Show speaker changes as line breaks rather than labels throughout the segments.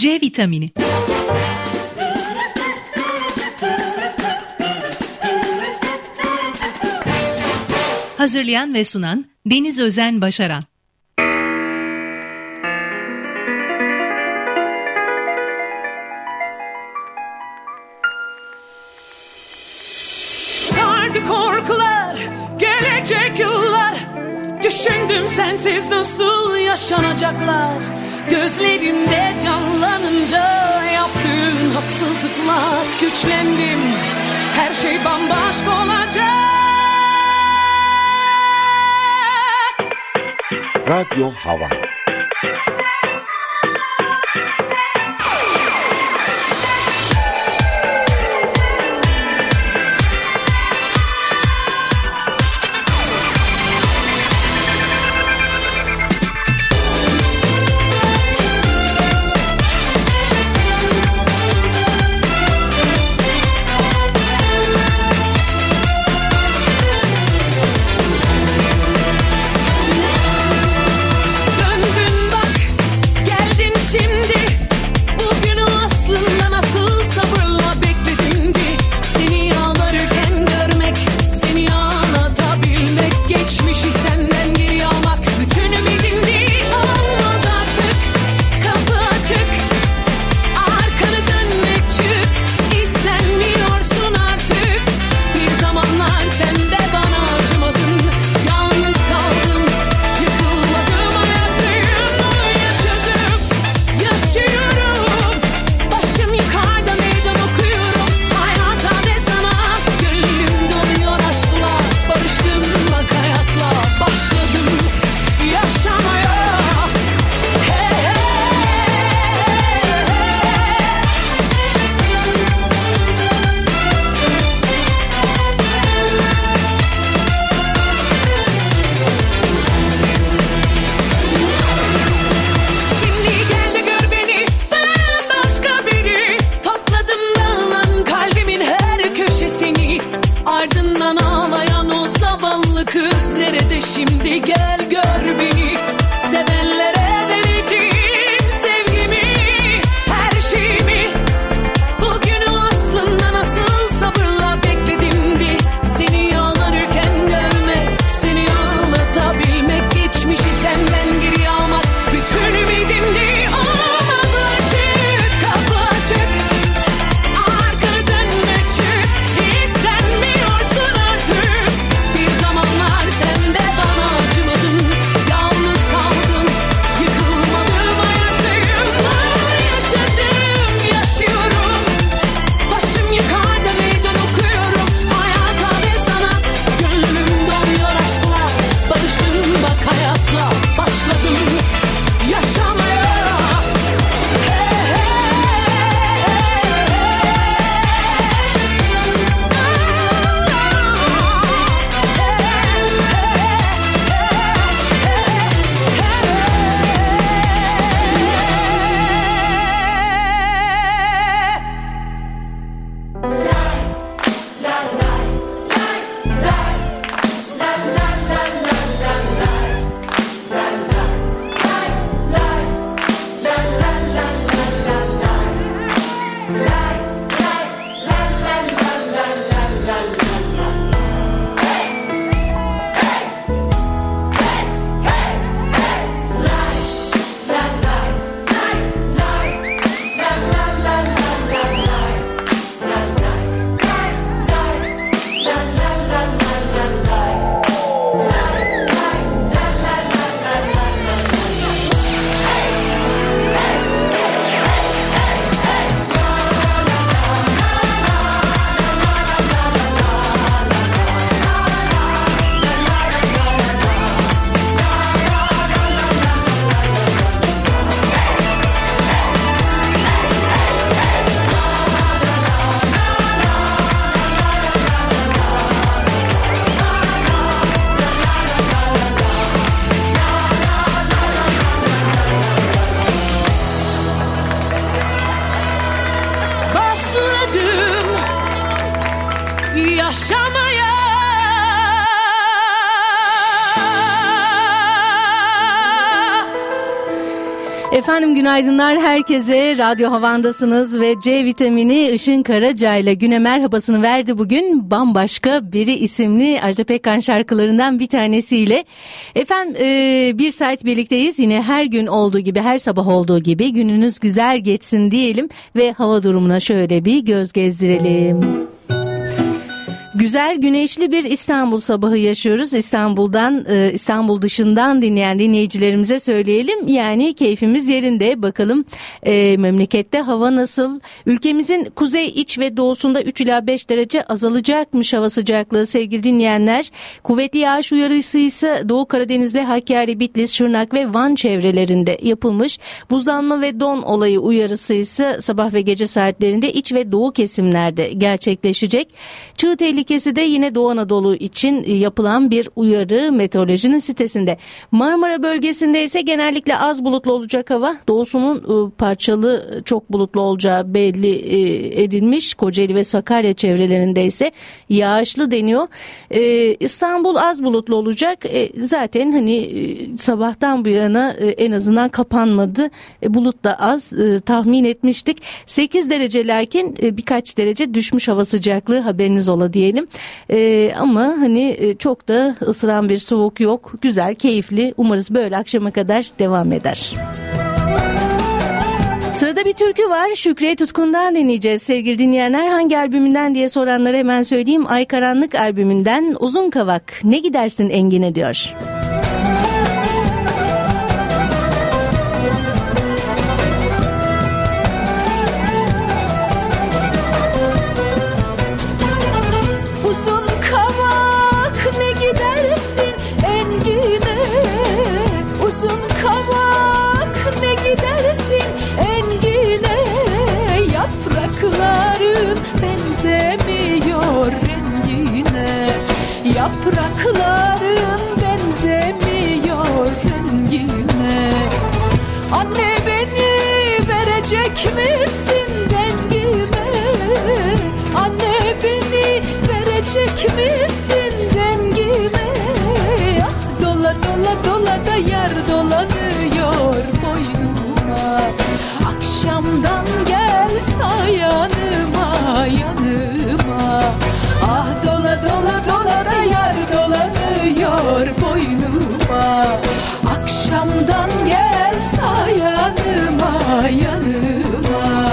C vitamini. Hazırlayan ve sunan Deniz Özen Başaran.
Sardı korkular, gelecek yıllar. Düşündüm sensiz nasıl yaşanacaklar. Gözlerimde canlanınca yaptığın haksızlıklar. Güçlendim, her şey bambaşka olacak.
Radyo Hava.
Yalnız
Efendim günaydınlar herkese. Radyo Havan'dasınız ve C vitamini Işın Karaca ile güne merhabasını verdi bugün. Bambaşka Biri isimli Ajda Pekkan şarkılarından bir tanesiyle. Efendim bir saat birlikteyiz. Yine her gün olduğu gibi, her sabah olduğu gibi gününüz güzel geçsin diyelim ve hava durumuna şöyle bir göz gezdirelim. Güzel güneşli bir İstanbul sabahı yaşıyoruz. İstanbul dışından dinleyen dinleyicilerimize söyleyelim. Yani keyfimiz yerinde. Bakalım memlekette hava nasıl? Ülkemizin kuzey, iç ve doğusunda 3 ila 5 derece azalacakmış hava sıcaklığı sevgili dinleyenler. Kuvvetli yağış uyarısı ise Doğu Karadeniz'de Hakkari, Bitlis, Şırnak ve Van çevrelerinde yapılmış. Buzlanma ve don olayı uyarısı ise sabah ve gece saatlerinde iç ve doğu kesimlerde gerçekleşecek. Çığ tehlikesi de yine Doğu Anadolu için yapılan bir uyarı meteorolojinin sitesinde. Marmara bölgesinde ise genellikle az bulutlu olacak hava. Doğusunun parçalı çok bulutlu olacağı belli edilmiş. Kocaeli ve Sakarya çevrelerinde ise yağışlı deniyor. İstanbul az bulutlu olacak. Zaten hani sabahtan bu yana en azından kapanmadı. Bulut da az tahmin etmiştik. 8 derece lakin birkaç derece düşmüş hava sıcaklığı, haberiniz ola diyelim. Ama hani çok da ısıran bir soğuk yok. Güzel, keyifli. Umarız böyle akşama kadar devam eder. Sırada bir türkü var. Şükriye Tutkun'dan dinleyeceğiz sevgili dinleyenler. Hangi albümünden diye soranlara hemen söyleyeyim. Ay Karanlık albümünden Uzun Kavak. Ne gidersin Engin'e diyor.
Uzun kavak ne gidersin engine, yaprakların benzemiyor rengine, yaprakların benzemiyor rengine. Anne beni verecek misin dengime, anne beni verecek misin dengime? Dola dola dola da yer dolanıyor boynuma, akşamdan gel yanıma yanıma. Ah dola dola dola da yer dolanıyor boynuma, akşamdan gel yanıma yanıma.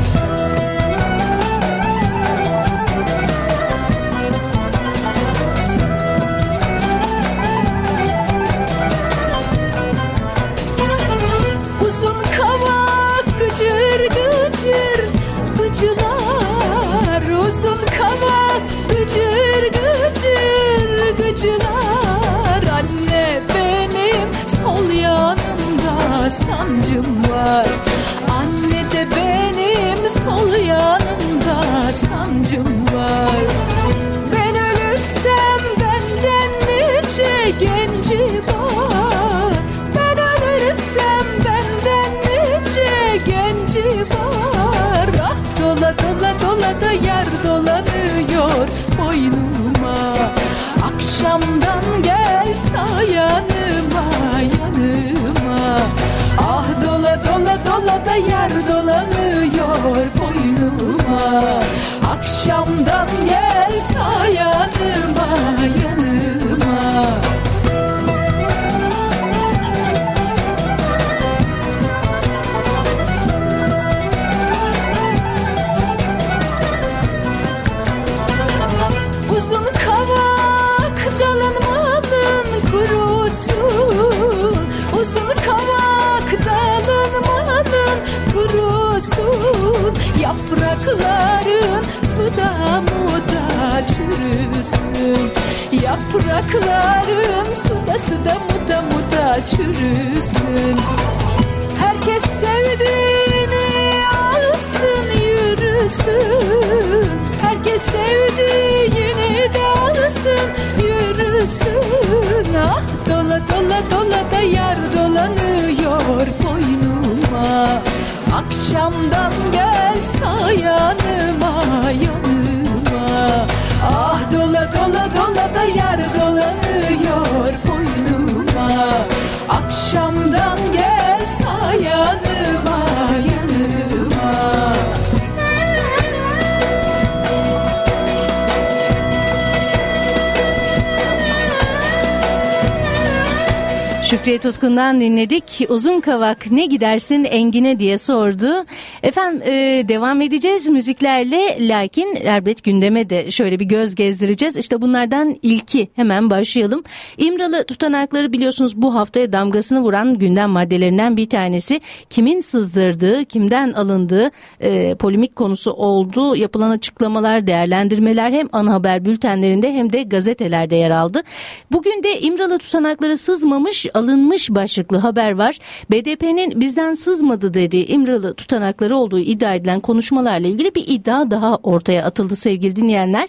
Uzun kavak gıcır gıcır gıcılar. Anne benim sol yanımda sancım var, anne de benim sol yanımda sancım var. Ben ölürsem benden nice genci var, ben ölürsem benden nice genci var. Ah dola dola dola da yer dolanıyor boynuma, akşamdan gel yanıma yanıma. Ah dola dola dola da yer dolanıyor boynuma, akşamdan gel yanıma yanıma. Yaprakların suda muda çürüsün, yaprakların suda muda çürüsün. Herkes sevdiğini alsın yürüsün, herkes sevdiğini de alsın yürüsün. Ah dola dola dola da yer dolanıyor boynuma, akşamdan gel yanıma yanıma. Ah dola dola dola da yer dolanıyor boynuma, akşamdan gel yanıma.
Şükriye Tutkun'dan dinledik. Uzun Kavak ne gidersin Engin'e diye sordu. Efendim devam edeceğiz müziklerle, lakin elbet gündeme de şöyle bir göz gezdireceğiz. İşte bunlardan ilki, hemen başlayalım. İmralı tutanakları biliyorsunuz bu haftaya damgasını vuran gündem maddelerinden bir tanesi. Kimin sızdırdığı, kimden alındığı polemik konusu oldu. Yapılan açıklamalar, değerlendirmeler hem ana haber bültenlerinde hem de gazetelerde yer aldı. Bugün de İmralı tutanakları sızmamış, alınmış başlıklı haber var. BDP'nin bizden sızmadı dediği İmralı tutanakları olduğu iddia edilen konuşmalarla ilgili bir iddia daha ortaya atıldı sevgili dinleyenler.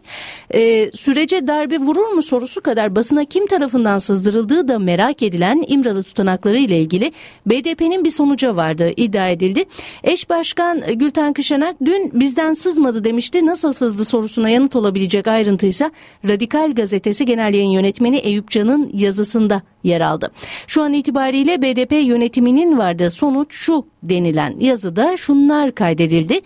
Sürece darbe vurur mu sorusu kadar basına kim tarafından sızdırıldığı da merak edilen İmralı tutanakları ile ilgili BDP'nin bir sonuca vardığı iddia edildi. Eş Başkan Gülten Kışanak dün bizden sızmadı demişti. Nasıl sızdı sorusuna yanıt olabilecek ayrıntıysa Radikal Gazetesi Genel Yayın Yönetmeni Eyüp Can'ın yazısında yer aldı. Şu an itibariyle BDP yönetiminin vardığı sonuç şu denilen yazıda şunlar kaydedildi.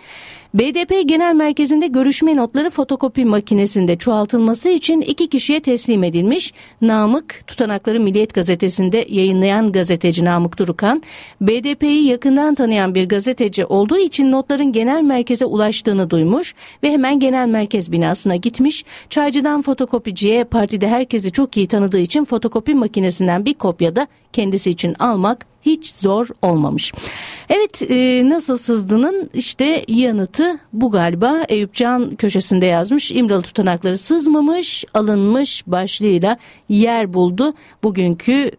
BDP Genel Merkezi'nde görüşme notları fotokopi makinesinde çoğaltılması için 2 kişiye teslim edilmiş. Namık, tutanakları Milliyet Gazetesi'nde yayınlayan gazeteci Namık Durukan, BDP'yi yakından tanıyan bir gazeteci olduğu için notların genel merkeze ulaştığını duymuş ve hemen genel merkez binasına gitmiş. Çaycıdan fotokopiciye, partide herkesi çok iyi tanıdığı için fotokopi makinesinden bir kopya da kendisi için almak hiç zor olmamış. Evet, nasıl sızdığının işte yanıtı bu galiba. Eyüp Can köşesinde yazmış. İmralı tutanakları sızmamış, alınmış başlığıyla yer buldu bugünkü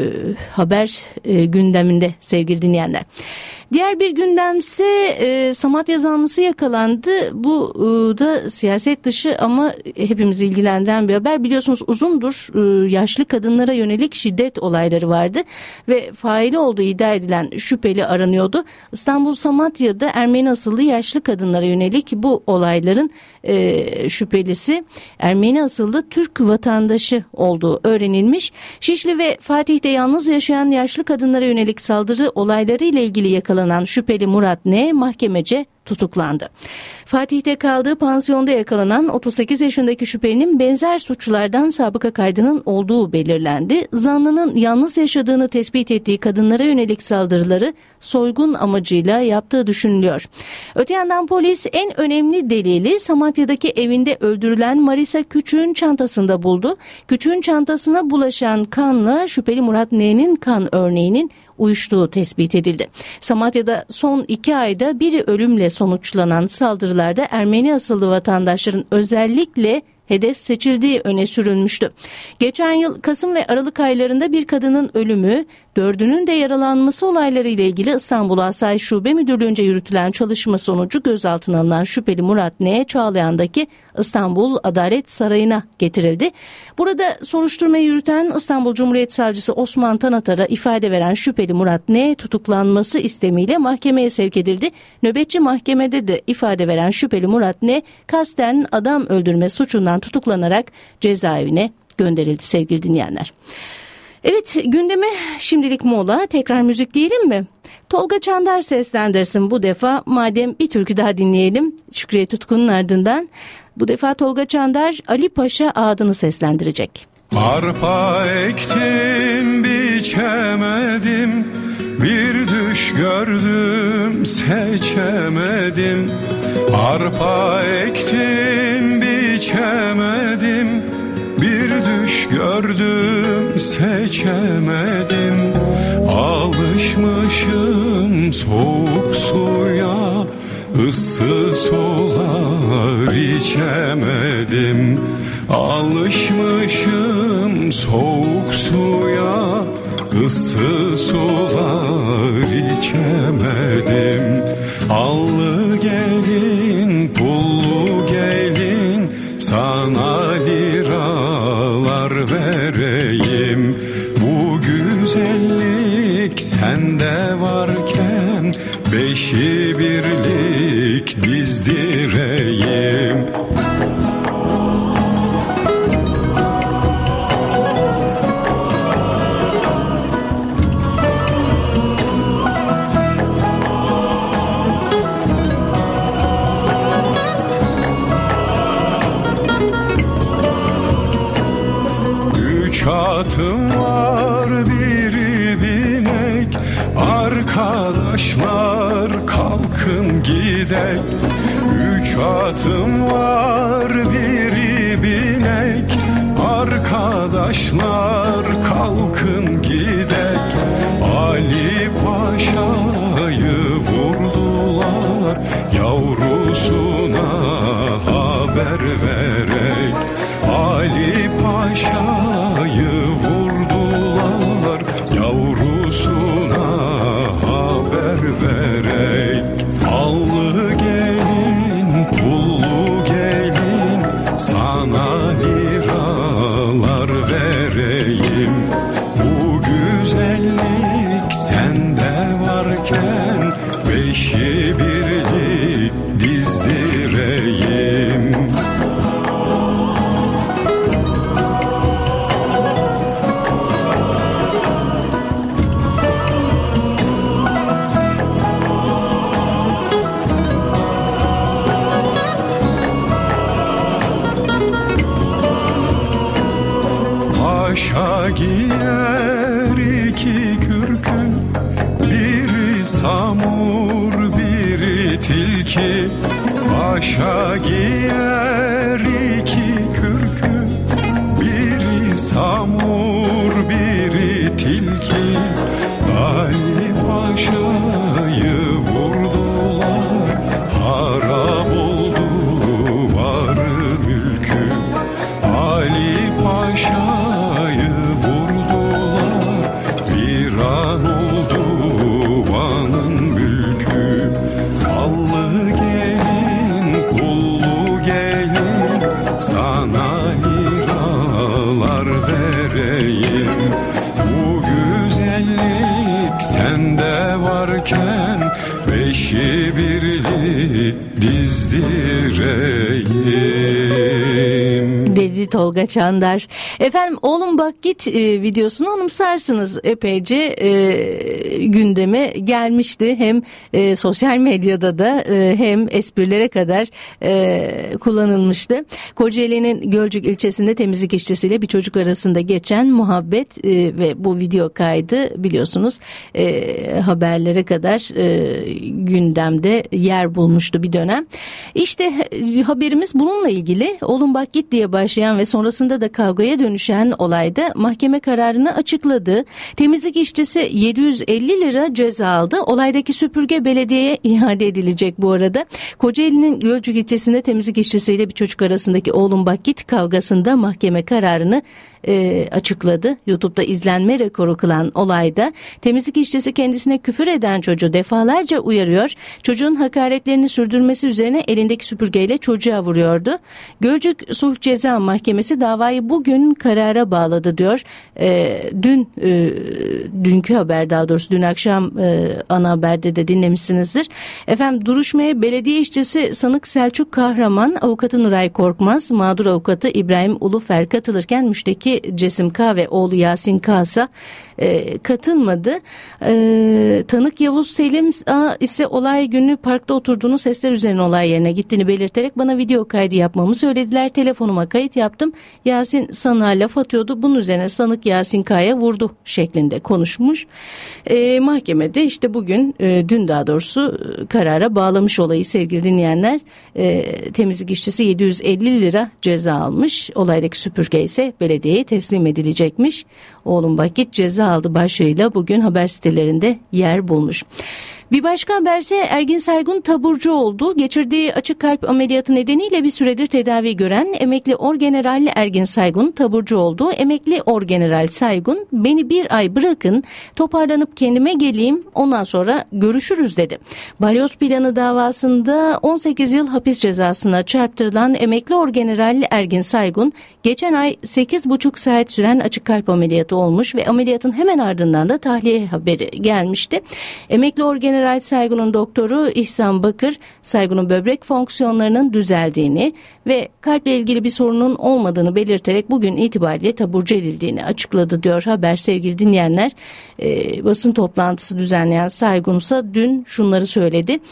haber gündeminde sevgili dinleyenler. Diğer bir gündemse Samatya zanlısı yakalandı. Bu da siyaset dışı ama hepimizi ilgilendiren bir haber. Biliyorsunuz uzundur yaşlı kadınlara yönelik şiddet olayları vardı ve faili olduğu iddia edilen şüpheli aranıyordu. İstanbul Samatya'da Ermeni asıllı yaşlı kadınlara yönelik bu olayların şüphelisi Ermeni asıllı Türk vatandaşı olduğu öğrenilmiş. Şişli ve Fatih'te yalnız yaşayan yaşlı kadınlara yönelik saldırı olayları ile ilgili yakalanan şüpheli Murat N. mahkemece tutuklandı. Fatih'te kaldığı pansiyonda yakalanan 38 yaşındaki şüphelinin benzer suçlardan sabıka kaydının olduğu belirlendi. Zanlının yalnız yaşadığını tespit ettiği kadınlara yönelik saldırıları soygun amacıyla yaptığı düşünülüyor. Öte yandan polis en önemli delili Samatya'daki evinde öldürülen Marisa Küçük'ün çantasında buldu. Küçük'ün çantasına bulaşan kanla şüpheli Murat N'nin kan örneğinin uyuştuğu tespit edildi. Samatya'da son 2 ayda biri ölümle sonuçlanan saldırılarda Ermeni asıllı vatandaşların özellikle hedef seçildiği öne sürülmüştü. Geçen yıl Kasım ve Aralık aylarında bir kadının ölümü, 4'ünün de yaralanması olayları ile ilgili İstanbul Asayiş Şube Müdürlüğü'nce yürütülen çalışma sonucu gözaltına alınan şüpheli Murat N. Çağlayan'daki İstanbul Adalet Sarayı'na getirildi. Burada soruşturmayı yürüten İstanbul Cumhuriyet Savcısı Osman Tanatar'a ifade veren şüpheli Murat N. tutuklanması istemiyle mahkemeye sevk edildi. Nöbetçi mahkemede de ifade veren şüpheli Murat N. kasten adam öldürme suçundan tutuklanarak cezaevine gönderildi sevgili dinleyenler. Evet, gündeme şimdilik mola, tekrar müzik diyelim mi? Tolga Çandar seslendirsin bu defa, madem bir türkü daha dinleyelim Şükriye Tutkun'un ardından. Bu defa Tolga Çandar Ali Paşa adını seslendirecek.
Arpa ektim biçemedim, bir düş gördüm seçemedim. Arpa ektim biçemedim, bir düş gördüm seçemedim. Alışmışım soğuk suya, ıssız sular içemedim. Alışmışım soğuk suya, ıssız sular içemedim. Allı gelin, pullu gelin, sana liralar vereyim. Bu güzellik sende varken, 5'i birlik dizdireyim. Atım var, biri Arkadaşlar kalkın gidek, 3 atım var biri binek. Arkadaşlar kalkın gidek, Ali Paşa'yı vurdular, yavrusuna haber verek. Ali Paşa'yı vurdular, yavrusuna haber verek. Allı gelin, pullu gelin, sana liralar vereyim. Bu güzellik sende varken, 5'i birlik dizdireyim. Paşa giyer 2 kürkü, biri samur biri tilki. Paşa giyer 2 kürkü, biri samur biri tilki. Ali Paşa'yı vurdular, harap oldu varı mülkü. Ali Paşa'yı vurdular, viran oldu Van'ın mülkü. Allı gelin, pullu gelin, sana liralar vereyim. Bu güzellik sende varken, 5'i birlik dizdireyim.
Dedi Tolga Çandar. Efendim Oğlum Bak Git videosunu anımsarsınız, epeyce gündeme gelmişti. Hem sosyal medyada da hem esprilere kadar kullanılmıştı. Kocaeli'nin Gölcük ilçesinde temizlik işçisiyle bir çocuk arasında geçen muhabbet ve bu video kaydı biliyorsunuz haberlere kadar gündemde yer bulmuştu bir dönem. İşte haberimiz bununla ilgili. Oğlum Bak Git diye başlayan ve sonrasında da kavgaya dönüşen olayda mahkeme kararını açıkladı. Temizlik işçisi 750 lira ceza aldı. Olaydaki süpürge belediyeye iade edilecek bu arada. Kocaeli'nin Gölcük ilçesinde temizlik işçisiyle bir çocuk arasındaki Oğlum Bak Git kavgasında mahkeme kararını açıkladı. YouTube'da izlenme rekoru kılan olayda temizlik işçisi kendisine küfür eden çocuğu defalarca uyarıyor. Çocuğun hakaretlerini sürdürmesi üzerine elindeki süpürgeyle çocuğa vuruyordu. Gölcük Sulh Ceza Mahkemesi davayı bugün karara bağladı diyor. Dünkü haber, daha doğrusu dün akşam ana haberde de dinlemişsinizdir. Efendim duruşmaya belediye işçisi sanık Selçuk Kahraman, avukatı Nuray Korkmaz, mağdur avukatı İbrahim Ulufer katılırken müşteki Cesim K ve oğlu Yasin K katılmadı. Tanık Yavuz Selim ise olay günü parkta oturduğunu, sesler üzerine olay yerine gittiğini belirterek bana video kaydı yapmamı söylediler. Telefonuma kayıt yaptım. Yasin sanığa laf atıyordu. Bunun üzerine sanık Yasin K'ya vurdu şeklinde konuşmuş. Mahkemede işte bugün, dün daha doğrusu karara bağlamış olayı sevgili dinleyenler. Temizlik işçisi 750 lira ceza almış. Olaydaki süpürge ise belediyeye teslim edilecekmiş. Oğlum Bak Git ceza aldı başlığıyla bugün haber sitelerinde yer bulmuş. Bir başka haberse Ergin Saygun taburcu oldu. Geçirdiği açık kalp ameliyatı nedeniyle bir süredir tedavi gören emekli orgeneral Ergin Saygun taburcu oldu. Emekli orgeneral Saygun, beni bir ay bırakın, toparlanıp kendime geleyim, ondan sonra görüşürüz dedi. Balyoz planı davasında 18 yıl hapis cezasına çarptırılan emekli orgeneral Ergin Saygun geçen ay 8,5 saat süren açık kalp ameliyatı olmuş ve ameliyatın hemen ardından da tahliye haberi gelmişti. Emekli orgeneral Saygun'un doktoru İhsan Bakır, Saygun'un böbrek fonksiyonlarının düzeldiğini ve kalple ilgili bir sorunun olmadığını belirterek bugün itibariyle taburcu edildiğini açıkladı diyor haber sevgili dinleyenler. Basın toplantısı düzenleyen Saygun ise dün şunları söyledi.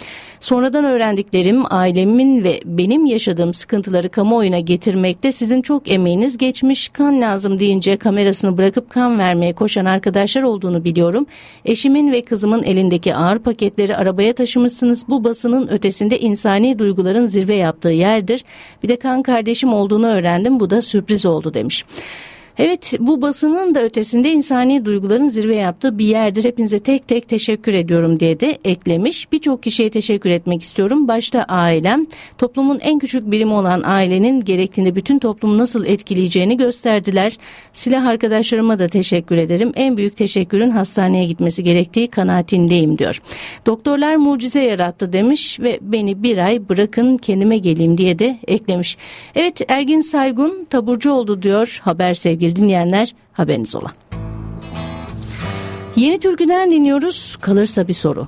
Sonradan öğrendiklerim, ailemin ve benim yaşadığım sıkıntıları kamuoyuna getirmekte sizin çok emeğiniz geçmiş. Kan lazım deyince kamerasını bırakıp kan vermeye koşan arkadaşlar olduğunu biliyorum. Eşimin ve kızımın elindeki ağır paketleri arabaya taşımışsınız. Bu basının ötesinde insani duyguların zirve yaptığı yerdir. Bir de kan kardeşim olduğunu öğrendim. Bu da sürpriz oldu demiş. Evet, bu basının da ötesinde insani duyguların zirve yaptığı bir yerdir. Hepinize tek tek teşekkür ediyorum diye de eklemiş. Birçok kişiye teşekkür etmek istiyorum. Başta ailem, toplumun en küçük birimi olan ailenin gerektiğinde bütün toplumu nasıl etkileyeceğini gösterdiler. Silah arkadaşlarıma da teşekkür ederim. En büyük teşekkürün hastaneye gitmesi gerektiği kanaatindeyim diyor. Doktorlar mucize yarattı demiş ve beni bir ay bırakın kendime geleyim diye de eklemiş. Evet, Ergin Saygun taburcu oldu diyor haber sevgili dinleyenler, haberiniz ola. Yeni türküden dinliyoruz. Kalırsa bir soru.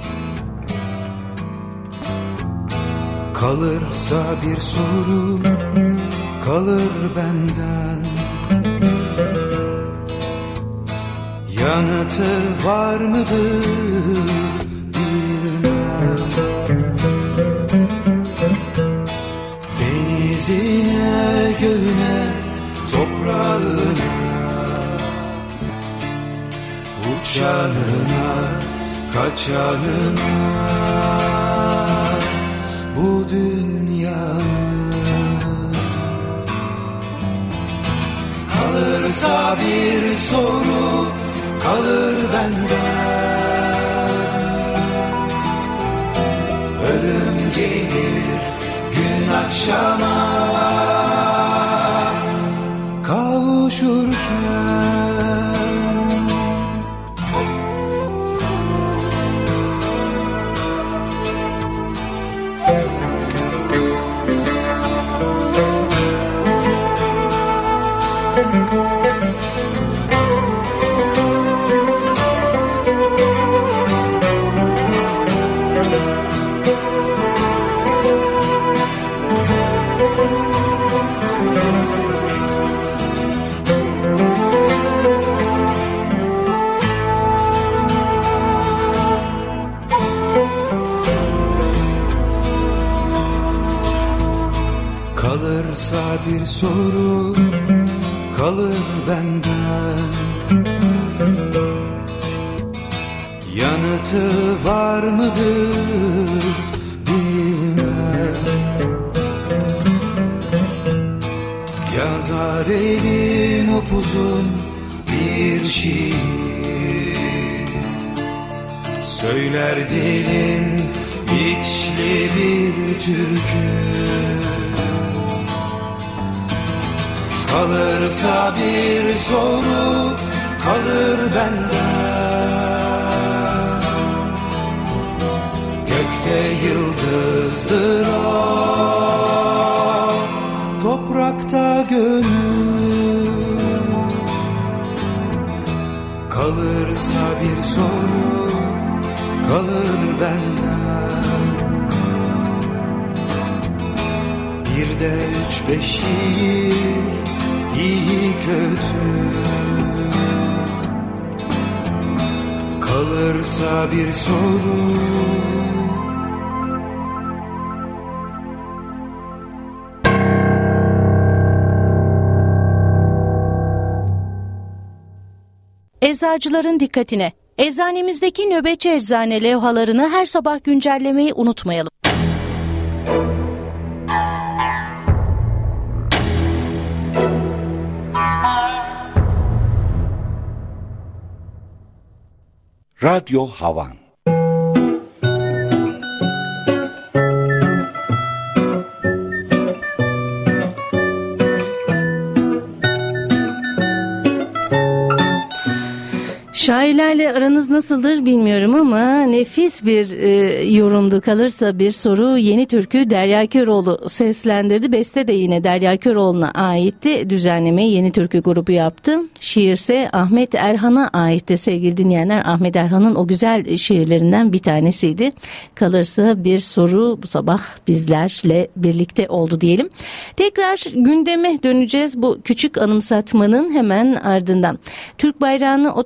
Kalırsa bir soru kalır benden, yanıtı var mıdır bilmem. Denizine, göğüne, toprağına, uçanına, kaçanına, bu dünyanın. Kalırsa bir soru kalır benden, ölüm gelir gün akşama kavuşurken. Kalırsa bir soru kalır benden, yanıtı var mıdır bilmem. Yazar elim upuzun bir şiir, söyler dilim içli bir türkü. Kalırsa bir soru kalır benden, gökte yıldızdır o, toprakta gönül. Kalırsa bir soru kalır benden, bir de 3-5 şiir, iyi kötü. Kalırsa bir soru.
Eczacıların dikkatine. Eczanemizdeki nöbetçi eczane levhalarını her sabah güncellemeyi unutmayalım.
Radyo Havan.
Şairlerle aranız nasıldır bilmiyorum ama nefis bir yorumdu. Kalırsa bir soru. Yeni türkü Derya Köroğlu seslendirdi. Beste de yine Derya Köroğlu'na aitti. Düzenlemeyi Yeni Türkü grubu yaptı. Şiirse Ahmet Erhan'a aitti sevgili dinleyenler. Ahmet Erhan'ın o güzel şiirlerinden bir tanesiydi. Kalırsa bir soru bu sabah bizlerle birlikte oldu diyelim. Tekrar gündeme döneceğiz bu küçük anımsatmanın hemen ardından. Türk bayrağını otele bedava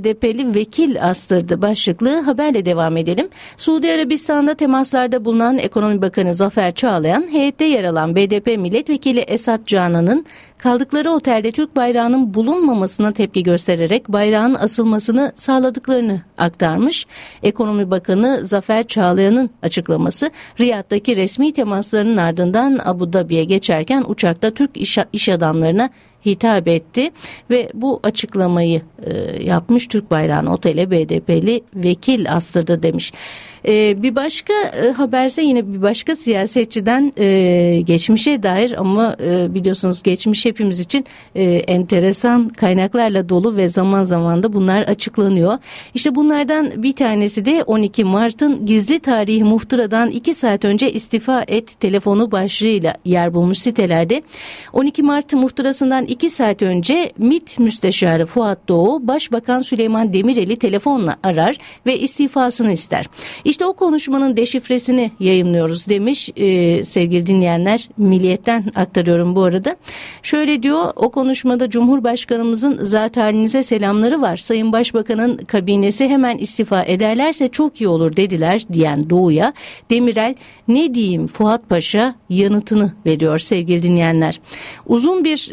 BDP'li vekil astırdı başlıklı haberle devam edelim. Suudi Arabistan'da temaslarda bulunan Ekonomi Bakanı Zafer Çağlayan, heyette yer alan BDP milletvekili Esat Canan'ın kaldıkları otelde Türk bayrağının bulunmamasına tepki göstererek bayrağın asılmasını sağladıklarını aktarmış. Ekonomi Bakanı Zafer Çağlayan'ın açıklaması, Riyad'daki resmi temaslarının ardından Abu Dhabi'ye geçerken uçakta Türk iş adamlarına hitap etti ve bu açıklamayı yapmış. Türk bayrağını otele BDP'li vekil astırdı demiş. Bir başka haberse yine bir başka siyasetçiden geçmişe dair ama biliyorsunuz geçmiş hepimiz için enteresan kaynaklarla dolu ve zaman zaman da bunlar açıklanıyor. İşte bunlardan bir tanesi de 12 Mart'ın gizli tarihi muhtıradan 2 saat önce istifa et telefonu başlığıyla yer bulmuş sitelerde. 12 Mart muhtırasından 2 saat önce MİT Müsteşarı Fuat Doğu, Başbakan Süleyman Demirel'i telefonla arar ve istifasını ister. İşte o konuşmanın deşifresini yayımlıyoruz demiş sevgili dinleyenler. Milliyet'ten aktarıyorum bu arada. Şöyle diyor, o konuşmada Cumhurbaşkanımızın zat halinize selamları var. Sayın Başbakan'ın kabinesi hemen istifa ederlerse çok iyi olur dediler diyen Doğu'ya Demirel ne diyeyim Fuat Paşa yanıtını veriyor sevgili dinleyenler. Uzun bir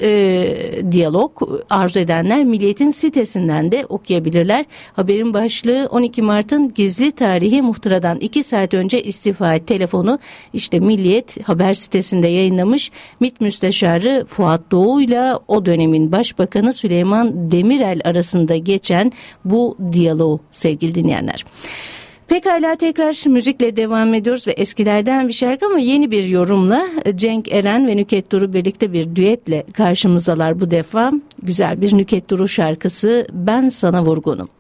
diyalog arzu edenler Milliyet'in sitesinden de okuyabilirler. Haberin başlığı 12 Mart'ın gizli tarihi muhtıradan 2 saat önce istifa et telefonu. İşte Milliyet haber sitesinde yayınlamış. MİT Müsteşarı Fuat Doğu ile o dönemin Başbakanı Süleyman Demirel arasında geçen bu diyaloğu sevgili dinleyenler. Pekala, tekrar müzikle devam ediyoruz ve eskilerden bir şarkı ama yeni bir yorumla Cenk Eren ve Nüket Duru birlikte bir düetle karşımızdalar bu defa. Güzel bir Nüket Duru şarkısı Ben Sana Vurgunum.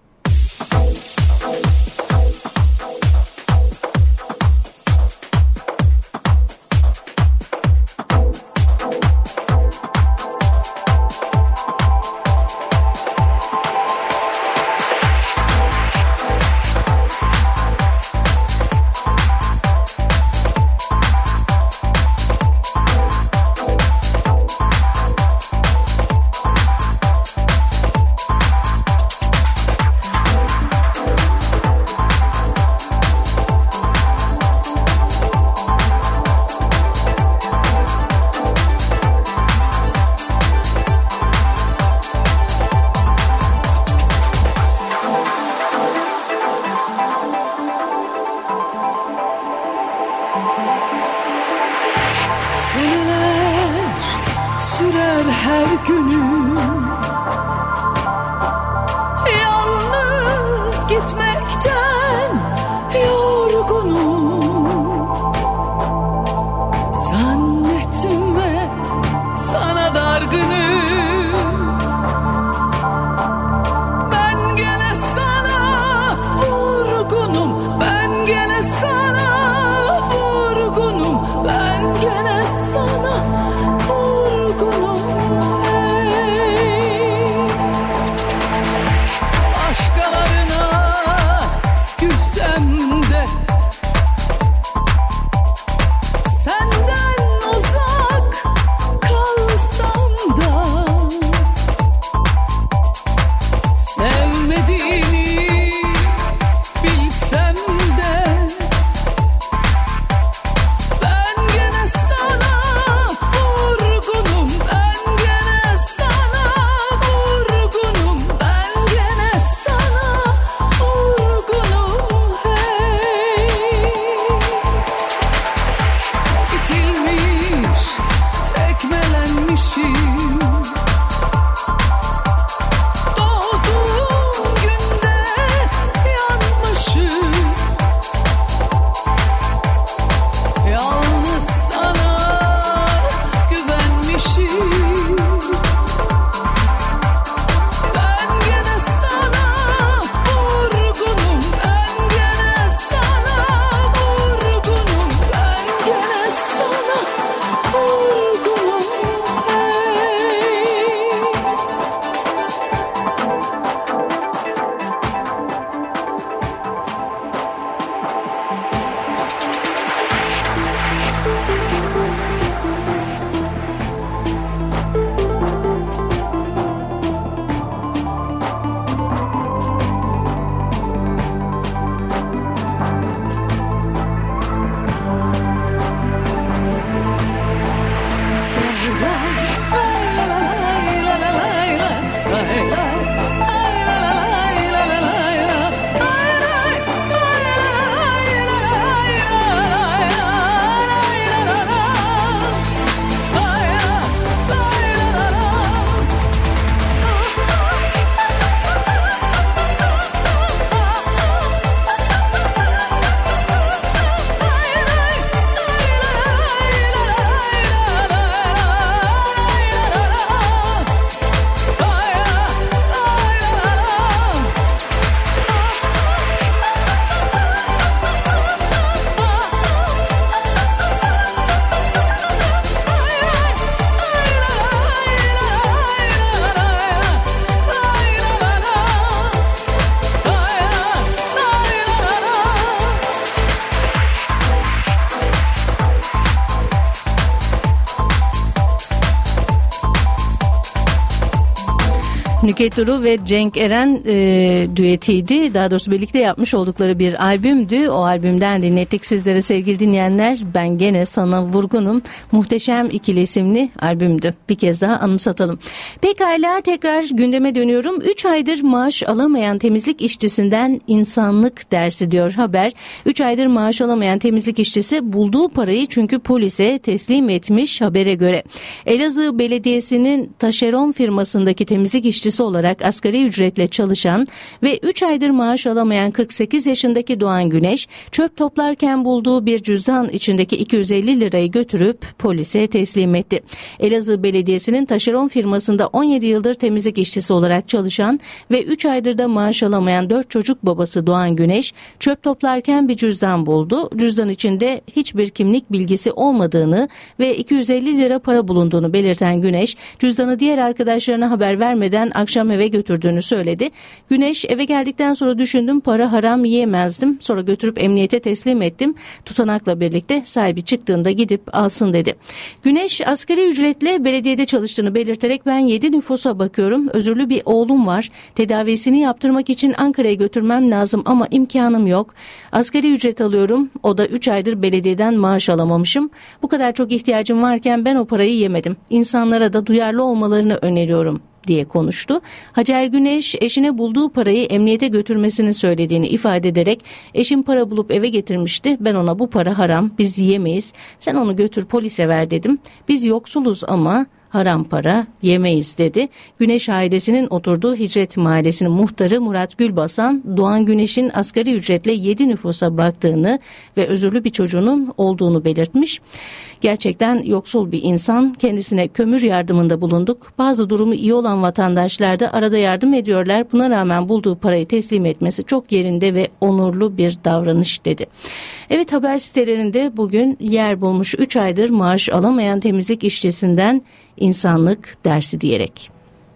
Nükhet Duru ve Cenk Eren düetiydi. Daha doğrusu birlikte yapmış oldukları bir albümdü. O albümden dinlettik sizlere sevgili dinleyenler. Ben gene sana vurgunum. Muhteşem İkili isimli albümdü. Bir kez daha anımsatalım. Pekala, tekrar gündeme dönüyorum. 3 aydır maaş alamayan temizlik işçisinden insanlık dersi diyor haber. 3 aydır maaş alamayan temizlik işçisi bulduğu parayı çünkü polise teslim etmiş habere göre. Elazığ Belediyesi'nin taşeron firmasındaki temizlik işçisi olarak asgari ücretle çalışan ve 3 aydır maaş alamayan 48 yaşındaki Doğan Güneş, çöp toplarken bulduğu bir cüzdan içindeki 250 lirayı götürüp polise teslim etti. Elazığ Belediyesi'nin taşeron firmasında 17 yıldır temizlik işçisi olarak çalışan ve 3 aydır da maaş alamayan 4 çocuk babası Doğan Güneş, çöp toplarken bir cüzdan buldu. Cüzdan içinde hiçbir kimlik bilgisi olmadığını ve 250 lira para bulunduğunu belirten Güneş, cüzdanı diğer arkadaşlarına haber vermeden akşam eve götürdüğünü söyledi. Güneş, eve geldikten sonra düşündüm, para haram yiyemezdim. Sonra götürüp emniyete teslim ettim. Tutanakla birlikte sahibi çıktığında gidip alsın dedi. Güneş, asgari ücretle belediyede çalıştığını belirterek ben 7 nüfusa bakıyorum. Özürlü bir oğlum var. Tedavisini yaptırmak için Ankara'ya götürmem lazım ama imkanım yok. Asgari ücret alıyorum. O da 3 aydır belediyeden maaş alamamışım. Bu kadar çok ihtiyacım varken ben o parayı yemedim. İnsanlara da duyarlı olmalarını öneriyorum diye konuştu. Hacer Güneş, eşine bulduğu parayı emniyete götürmesini söylediğini ifade ederek eşim para bulup eve getirmişti. Ben ona bu para haram, biz yiyemeyiz. Sen onu götür polise ver dedim. Biz yoksuluz ama haram para yemeyiz dedi. Güneş ailesinin oturduğu Hicret Mahallesi'nin muhtarı Murat Gülbasan, Doğan Güneş'in asgari ücretle 7 nüfusa baktığını ve özürlü bir çocuğunun olduğunu belirtmiş. Gerçekten yoksul bir insan, kendisine kömür yardımında bulunduk. Bazı durumu iyi olan vatandaşlar da arada yardım ediyorlar. Buna rağmen bulduğu parayı teslim etmesi çok yerinde ve onurlu bir davranış dedi. Evet, haber sitelerinde bugün yer bulmuş 3 aydır maaş alamayan temizlik işçisinden insanlık dersi diyerek.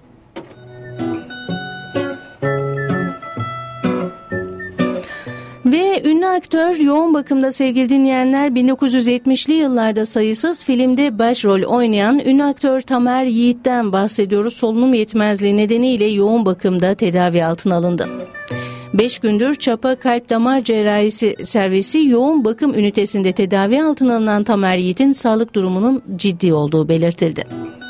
Ve ünlü aktör yoğun bakımda sevgili dinleyenler, 1970'li yıllarda sayısız filmde başrol oynayan ünlü aktör Tamer Yiğit'ten bahsediyoruz. Solunum yetmezliği nedeniyle yoğun bakımda tedavi altına alındı. 5 gündür Çapa Kalp Damar Cerrahisi Servisi yoğun bakım ünitesinde tedavi altına alınan Tamer Yiğit'in sağlık durumunun ciddi olduğu belirtildi.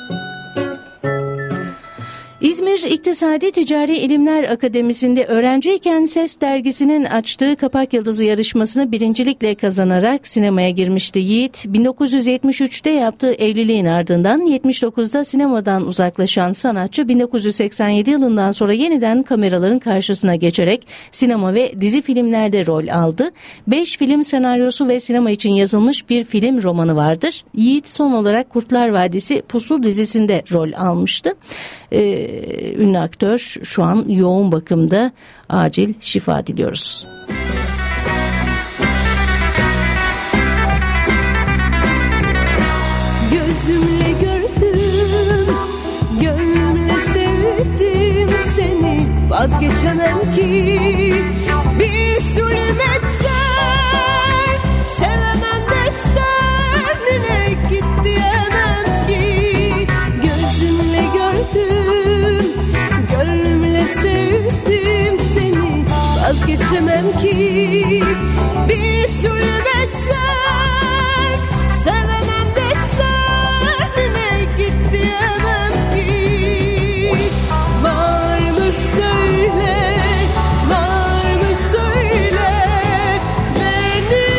İzmir İktisadi Ticari İlimler Akademisi'nde öğrenciyken Ses Dergisi'nin açtığı Kapak Yıldızı yarışmasını birincilikle kazanarak sinemaya girmişti Yiğit. 1973'te yaptığı evliliğin ardından 79'da sinemadan uzaklaşan sanatçı 1987 yılından sonra yeniden kameraların karşısına geçerek sinema ve dizi filmlerde rol aldı. 5 film senaryosu ve sinema için yazılmış bir film romanı vardır. Yiğit son olarak Kurtlar Vadisi Pusu dizisinde rol almıştı. Ünlü aktör şu an yoğun bakımda, acil şifa diliyoruz.
Gözümle gördüm, gönlümle sevdim seni, vazgeçemem ki bir zulüm etsen, sevemem desen, dile git diyemem ki. Gözümle gördüm, gönlümle sevdim seni, vazgeçemem ki bir zulüm etsen, sevemem desen, dile git diyemem ki. Var mı söyle, var mı söyle, benim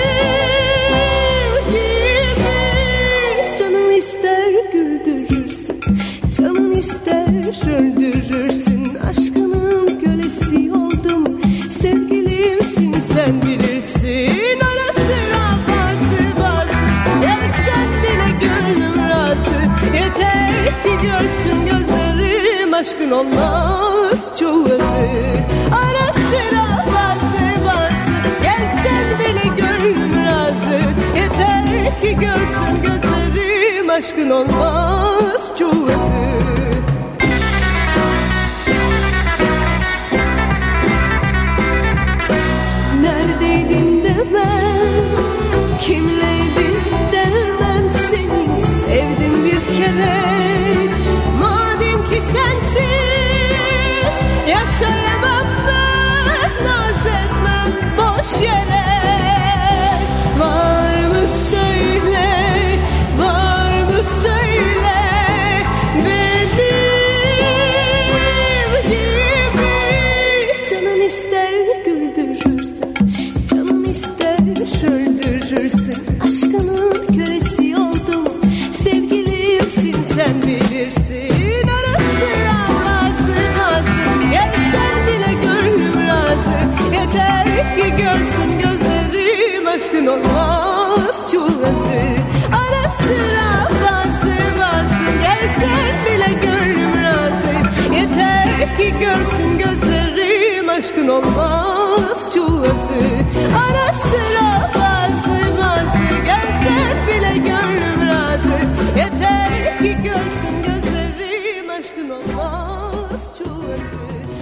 gibi. Canım ister güldürürsün, canım ister öldürürsün. Aşkının kölesi oldum, sevgilimsin sen bilirsin. Ara sıra bazı dersen bile gönlüm razı. Yeter ki görsün gözlerim, aşkın olmaz çoğazı. Ara sıra bazı gelsen bile gönlüm razı. Yeter ki görsün gözlerim, aşkın olmaz çoğazı. Neredeydin demem, kimleydin demem, seni sevdim bir kere. Madem ki sensin görsün gözlerim, aşkın olmaz çuvası. Ara sıra bazı gelse bile gönlüm razı. Yeter ki görsün gözlerim, aşkın olmaz çuvası.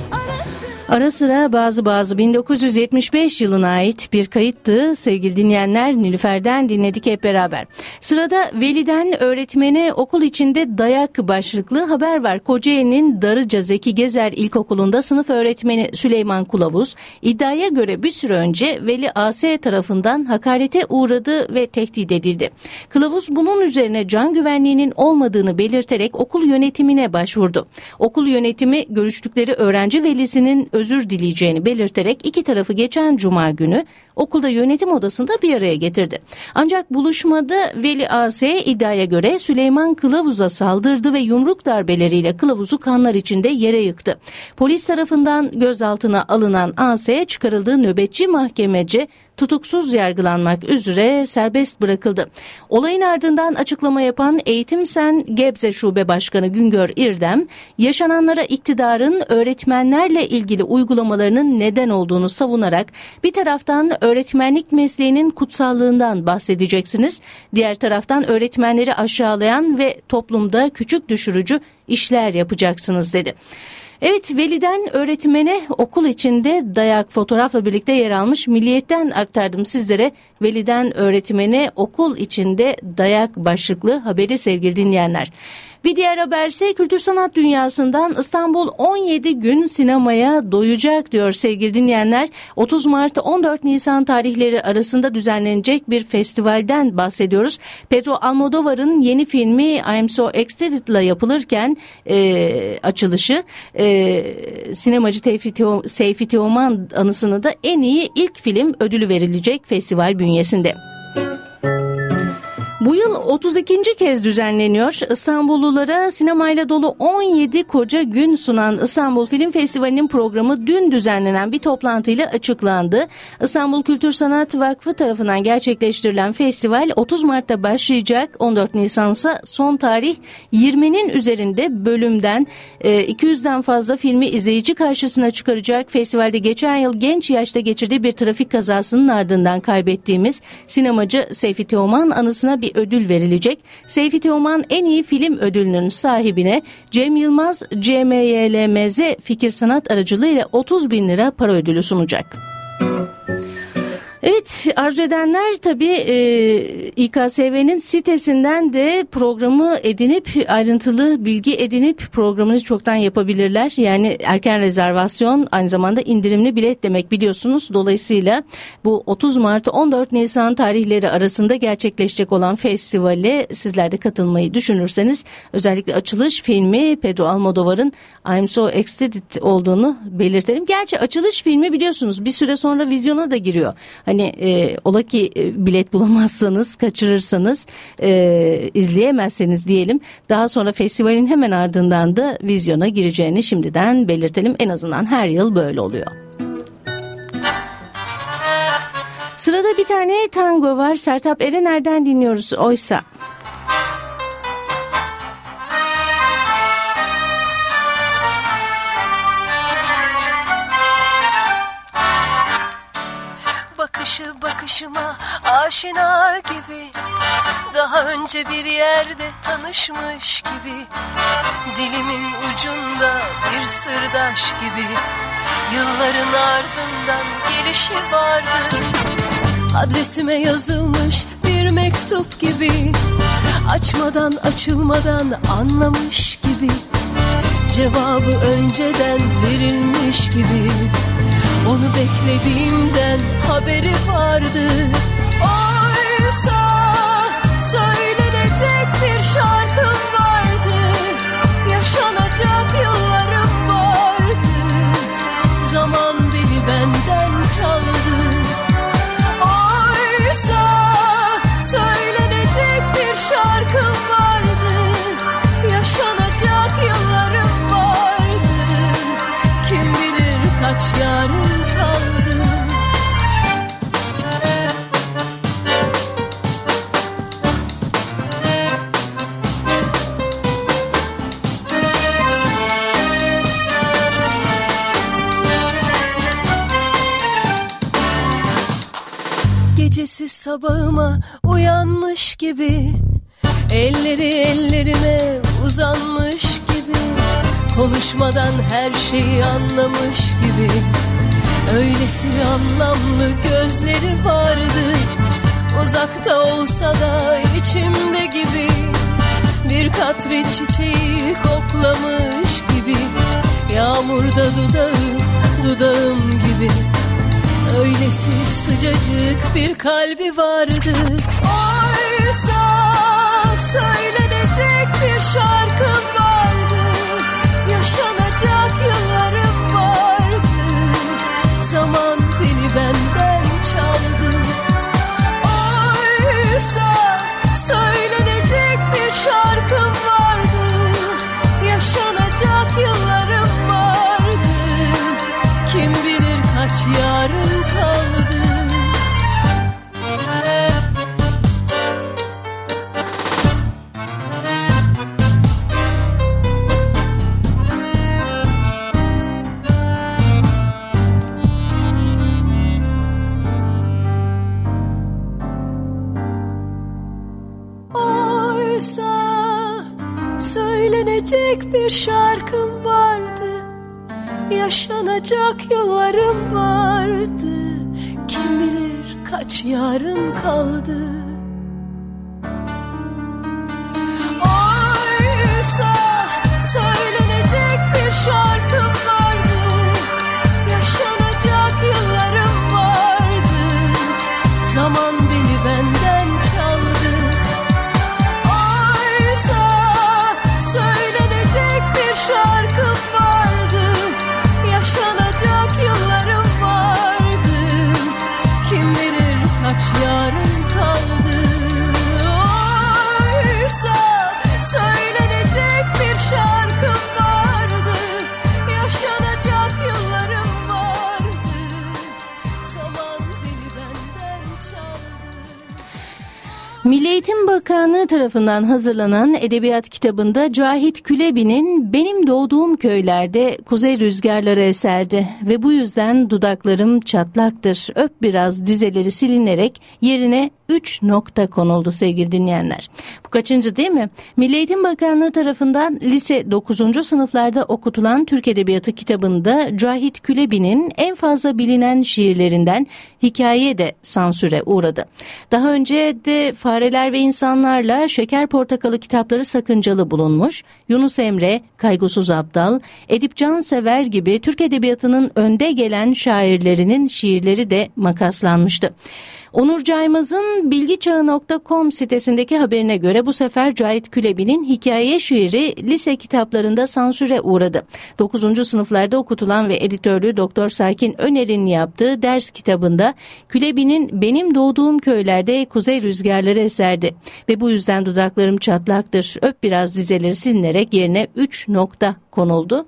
Ara sıra bazı 1975 yılına ait bir kayıttı. Sevgili dinleyenler, Nilüfer'den dinledik hep beraber. Sırada veliden öğretmene okul içinde dayak başlıklı haber var. Kocaeli'nin Darıca Zeki Gezer İlkokulu'nda sınıf öğretmeni Süleyman Kılavuz iddiaya göre bir süre önce Veli AS tarafından hakarete uğradı ve tehdit edildi. Kılavuz bunun üzerine can güvenliğinin olmadığını belirterek okul yönetimine başvurdu. Okul yönetimi görüştükleri öğrenci velisinin özür dileyeceğini belirterek iki tarafı geçen cuma günü okulda yönetim odasında bir araya getirdi. Ancak buluşmada Veli AS iddiaya göre Süleyman Kılavuz'a saldırdı ve yumruk darbeleriyle Kılavuz'u kanlar içinde yere yıktı. Polis tarafından gözaltına alınan AS çıkarıldığı nöbetçi mahkemece tutuksuz yargılanmak üzere serbest bırakıldı. Olayın ardından açıklama yapan Eğitim Sen Gebze Şube Başkanı Güngör İrdem, yaşananlara iktidarın öğretmenlerle ilgili uygulamalarının neden olduğunu savunarak bir taraftan öğretmenlik mesleğinin kutsallığından bahsedeceksiniz, diğer taraftan öğretmenleri aşağılayan ve toplumda küçük düşürücü işler yapacaksınız dedi. Evet, veliden öğretmene okul içinde dayak fotoğrafla birlikte yer almış. Milliyet'ten aktardım sizlere veliden öğretmene okul içinde dayak başlıklı haberi sevgili dinleyenler. Bir diğer haberse kültür sanat dünyasından İstanbul 17 gün sinemaya doyacak diyor sevgili dinleyenler. 30 Mart 14 Nisan tarihleri arasında düzenlenecek bir festivalden bahsediyoruz. Pedro Almodovar'ın yeni filmi I'm So Excited'la yapılırken açılışı sinemacı Seyfi Teoman anısına da en iyi ilk film ödülü verilecek festival bünyesinde. Bu yıl 32. kez düzenleniyor. İstanbullulara sinemayla dolu 17 koca gün sunan İstanbul Film Festivali'nin programı dün düzenlenen bir toplantıyla açıklandı. İstanbul Kültür Sanat Vakfı tarafından gerçekleştirilen festival 30 Mart'ta başlayacak. 14 Nisan'sa son tarih. 20'nin üzerinde bölümden 200'den fazla filmi izleyici karşısına çıkaracak. Festivalde geçen yıl genç yaşta geçirdiği bir trafik kazasının ardından kaybettiğimiz sinemacı Seyfi Teoman anısına bir ödül verilecek. Seyfi Teoman en iyi film ödülünün sahibine Cem Yılmaz CMYLMZ fikir sanat aracılığıyla 30.000 lira para ödülü sunacak. Evet, arzu edenler tabii İKSV'nin sitesinden de programı edinip ayrıntılı bilgi edinip programını çoktan yapabilirler. Yani erken rezervasyon aynı zamanda indirimli bilet demek biliyorsunuz. Dolayısıyla bu 30 Mart 14 Nisan tarihleri arasında gerçekleşecek olan festivale sizler de katılmayı düşünürseniz özellikle açılış filmi Pedro Almodovar'ın I'm So Excited olduğunu belirtelim. Gerçi açılış filmi biliyorsunuz bir süre sonra vizyona da giriyor. Hani ola ki bilet bulamazsanız, kaçırırsanız, izleyemezseniz diyelim. Daha sonra festivalin hemen ardından da vizyona gireceğini şimdiden belirtelim. En azından her yıl böyle oluyor. Sırada bir tane tango var. Sertab Erener'den dinliyoruz Oysa.
Bakışıma aşina gibi, daha önce bir yerde tanışmış gibi, dilimin ucunda bir sırdaş gibi, yılların ardından gelişi vardı. Adresime yazılmış bir mektup gibi, açmadan açılmadan anlamış gibi, cevabı önceden verilmiş gibi, onu beklediğimden haberi vardı. Oysa söylenecek bir şarkım vardı, yaşanacak yıllarım vardı, zaman beni benden çaldı. Oysa söylenecek bir şarkım vardı, yaşanacak yıllarım vardı, kim bilir kaç yarım kaldı. gecesi sabahıma uyanmış gibi, elleri ellerime uzanmış gibi, konuşmadan her şeyi anlamış gibi. Öylesine anlamlı gözleri vardı, uzakta olsa da içimde gibi. Bir katre çiçeği koklamış gibi, yağmurda dudağım gibi. Öylesi sıcacık bir kalbi vardı. Oysa söylenecek bir şarkım vardı, yaşanacak yıllarım vardı. Zaman beni benden çaldı. Oysa söylenecek bir şarkım vardı, yaşanacak yıllarım vardı. Kim bilir kaç yarım kaldı. Söylenecek bir şarkım vardı, yaşanacak yıllarım vardı. Kim bilir kaç yarım kaldı. Oysa söylenecek bir şarkım vardı, yaşanacak yıllarım vardı. Zaman beni benden çaldı. Şarkım vardı, yaşanacak yıllarım vardı. Kim bilir kaç yarım kaldı. Oysa söylenecek bir şarkım vardı, yaşanacak yıllarım vardı. Zaman beni benden çaldı.
Milli Eğitim Bakanlığı tarafından hazırlanan edebiyat kitabında Cahit Külebi'nin "Benim doğduğum köylerde kuzey rüzgarları eserdi ve bu yüzden dudaklarım çatlaktır, öp biraz" dizeleri silinerek yerine 3 nokta konuldu sevgili dinleyenler. Bu kaçıncı değil mi? Milli Eğitim Bakanlığı tarafından lise 9. sınıflarda okutulan Türk Edebiyatı kitabında Cahit Külebi'nin en fazla bilinen şiirlerinden Hikaye de sansüre uğradı. Daha önce de Fareler ve İnsanlarla Şeker Portakalı kitapları sakıncalı bulunmuş. Yunus Emre, Kaygısız Abdal, Edip Cansever gibi Türk Edebiyatı'nın önde gelen şairlerinin şiirleri de makaslanmıştı. Onur Caymaz'ın bilgiçağı.com sitesindeki haberine göre bu sefer Cahit Külebi'nin hikaye şiiri lise kitaplarında sansüre uğradı. 9. sınıflarda okutulan ve editörlüğü Doktor Sakin Öner'in yaptığı ders kitabında Külebi'nin "Benim doğduğum köylerde kuzey rüzgarları eserdi ve bu yüzden dudaklarım çatlaktır, öp biraz" dizeleri silinerek yerine 3 nokta konuldu.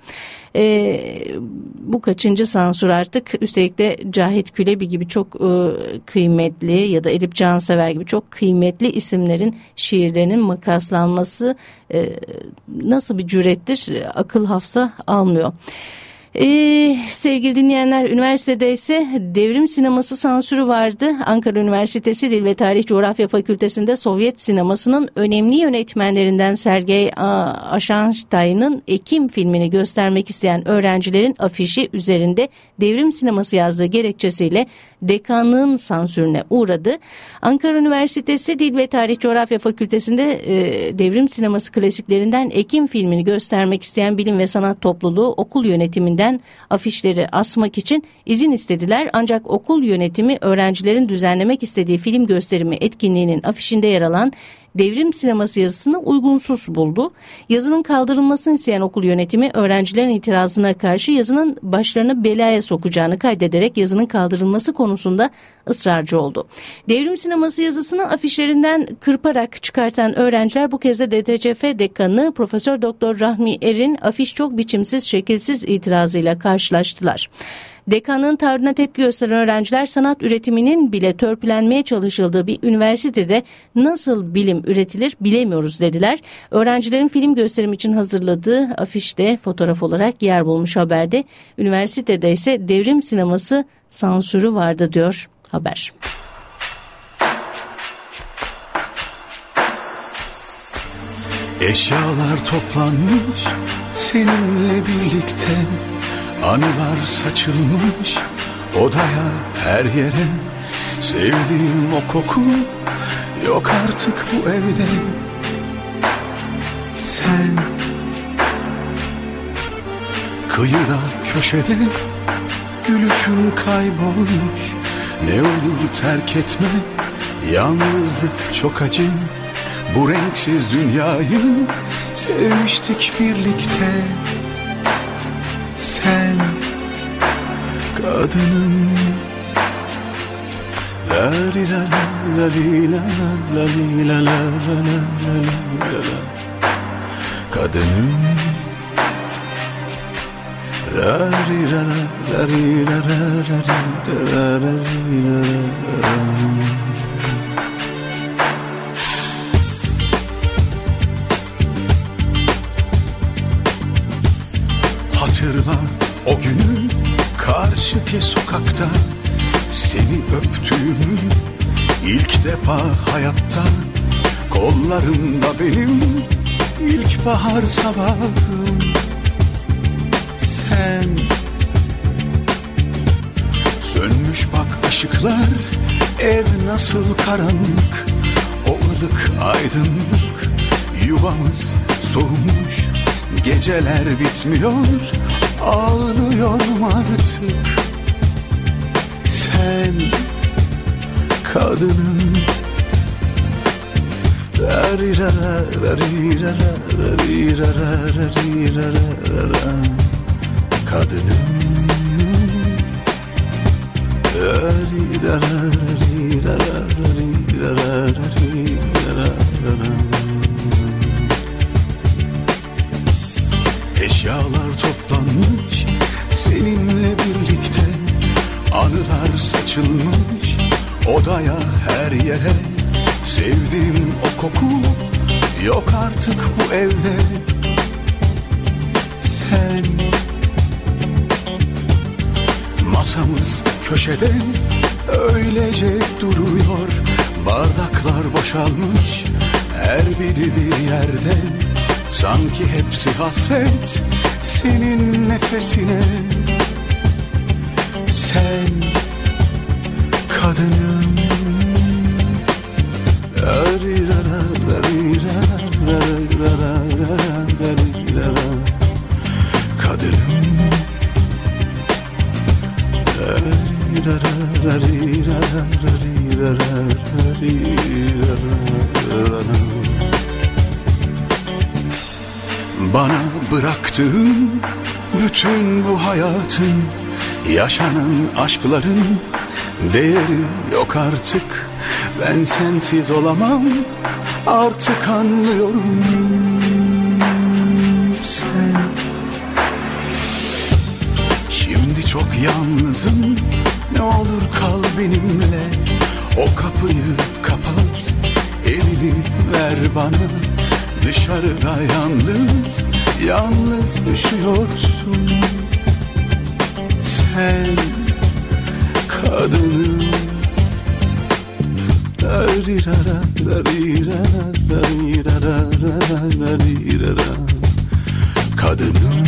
Bu kaçıncı sansür artık? Üstelik de Cahit Külebi gibi çok kıymetli ya da Edip Cansever gibi çok kıymetli isimlerin şiirlerinin makaslanması nasıl bir cürettir? Akıl hafsa almıyor. Sevgili dinleyenler, üniversitede ise devrim sineması sansürü vardı. Ankara Üniversitesi Dil ve Tarih Coğrafya Fakültesi'nde Sovyet sinemasının önemli yönetmenlerinden Sergey Eisenstein'ın Ekim filmini göstermek isteyen öğrencilerin afişi üzerinde devrim sineması yazdığı gerekçesiyle dekanlığın sansürüne uğradı. Ankara Üniversitesi Dil ve Tarih Coğrafya Fakültesi'nde devrim sineması klasiklerinden Ekim filmini göstermek isteyen bilim ve sanat topluluğu okul yönetiminden afişleri asmak için izin istediler. Ancak okul yönetimi öğrencilerin düzenlemek istediği film gösterimi etkinliğinin afişinde yer alan devrim sineması yazısını uygunsuz buldu. Yazının kaldırılmasını isteyen okul yönetimi öğrencilerin itirazına karşı yazının başlarını belaya sokacağını kaydederek yazının kaldırılması konusunda ısrarcı oldu. Devrim sineması yazısını afişlerinden kırparak çıkartan öğrenciler bu kez de DTCF dekanı Profesör Doktor Rahmi Er'in afiş çok biçimsiz, şekilsiz itirazıyla karşılaştılar. Dekanın tavrına tepki gösteren öğrenciler sanat üretiminin bile törpülenmeye çalışıldığı bir üniversitede nasıl bilim üretilir bilemiyoruz dediler. Öğrencilerin film gösterimi için hazırladığı afişte fotoğraf olarak yer bulmuş haberde. Üniversitede ise devrim sineması sansürü vardı diyor haber.
Eşyalar toplanmış seninle birlikte, anılar saçılmış odaya, her yere. Sevdiğim o koku yok artık bu evde. Sen kıyıda köşede, gülüşün kaybolmuş. Ne olur terk etme, yalnızlık çok acı. Bu renksiz dünyayı sevmiştik birlikte. Sen kadının, la li la la li la la li la la la la, kadının, la li la la li la la la la. Hatırla o günü karşıki sokakta, seni öptüğümü ilk defa hayatta. Kollarımda benim ilkbahar sabahım. Sen sönmüş bak ışıklar, ev nasıl karanlık. O ılık aydınlık, yuvamız soğumuş. Geceler bitmiyor, ağlıyorum artık. Sen kadının, kadının, eşyalar toplanmış seninle birlikte, anılar saçılmış odaya, her yere. Sevdiğim o koku yok artık bu evde. Sen masamız köşede öylece duruyor. Bardaklar boşalmış her biri bir yerde. Sanki hepsi hasret senin nefesine. Sen kadının, kadının, bana bıraktığın bütün bu hayatın, yaşanan aşkların değeri yok artık. Ben sensiz olamam artık, anlıyorum. Sen şimdi çok yalnızım, ne olur kal benimle. O kapıyı kapat, elini ver bana. Dışarıda yalnız, yalnız üşüyorsun. Sen kadının, kadının,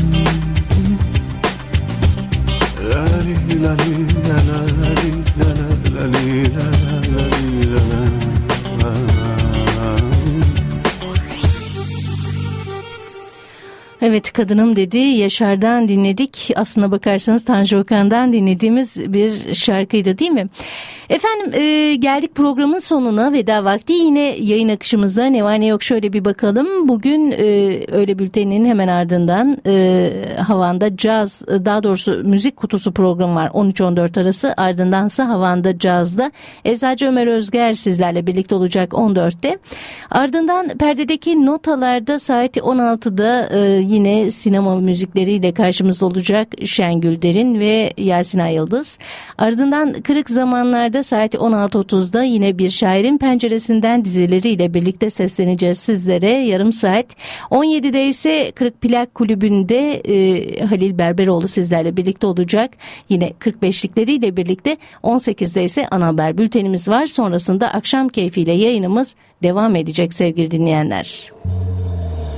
Evet, kadınım dedi, Yaşar'dan dinledik. Aslına bakarsanız Tanju Okan'dan dinlediğimiz bir şarkıydı, değil mi? Efendim geldik programın sonuna, veda vakti. Yine yayın akışımızda ne var ne yok şöyle bir bakalım. Bugün öğle bülteninin hemen ardından Havan'da Caz, daha doğrusu Müzik Kutusu programı var 13-14 arası. Ardındansa Havan'da Caz'da Eczacı Ömer Özger sizlerle birlikte olacak 14'te. Ardından perdedeki notalarda saat 16'da yine sinema müzikleriyle karşımızda olacak Şengül Derin ve Yasin Ayıldız. Ardından Kırık Zamanlar'da saat 16.30'da yine Bir Şairin Penceresinden dizileriyle birlikte sesleneceğiz sizlere yarım saat. 17'de ise Kırık Plak Kulübü'nde Halil Berberoğlu sizlerle birlikte olacak. Yine 45'likleriyle birlikte 18'de ise ana haber bültenimiz var. Sonrasında akşam keyfiyle yayınımız devam edecek sevgili dinleyenler.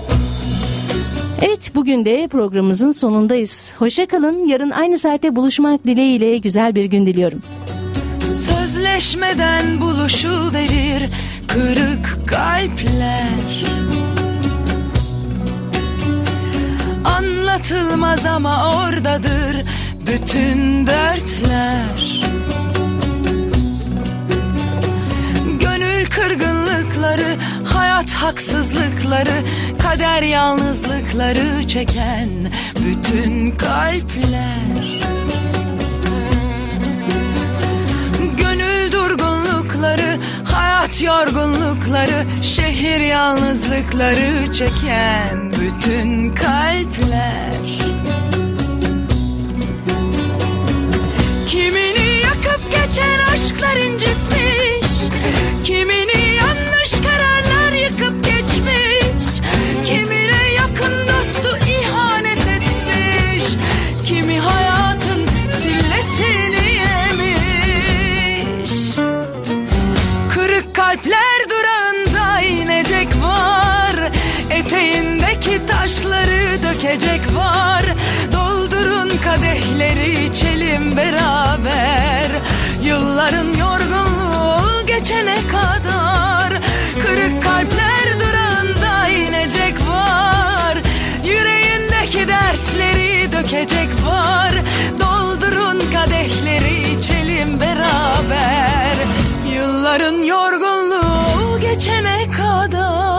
Evet, bugün de programımızın sonundayız. Hoşça kalın. Yarın aynı saatte buluşmak dileğiyle güzel bir gün diliyorum.
Sözleşmeden buluşuverir kırık kalpler. Anlatılmaz ama oradadır bütün dertler. Gönül kırgınlıkları, hayat haksızlıkları, kader yalnızlıkları çeken bütün kalpler. Gönül durgunlukları, hayat yorgunlukları, şehir yalnızlıkları çeken bütün kalpler. Kimini yakıp geçen aşklar incitmiş, kimini yanlış kararlar yıkıp geçmiş, kimine yakın dostu ihanet etmiş, kimi hayatın sillesini yemiş. Kırık kalpler durağında inecek var, eteğindeki taşları dökecek var. Doldurun kadehleri içelim beraber, yılların yorgunluğu geçene kadar. Kırık kalpler durağında inecek var, yüreğindeki dertleri dökecek var. Doldurun kadehleri içelim beraber, yılların yorgunluğu geçene kadar.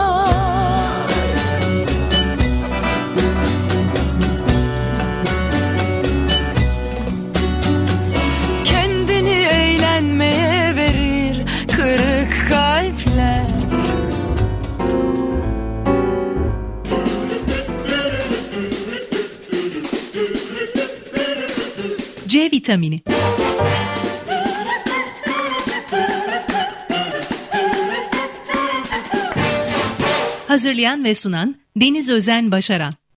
Kendini eğlenmeye verir kırık kalpler.
C vitamini. Hazırlayan ve sunan Deniz Özen Başaran.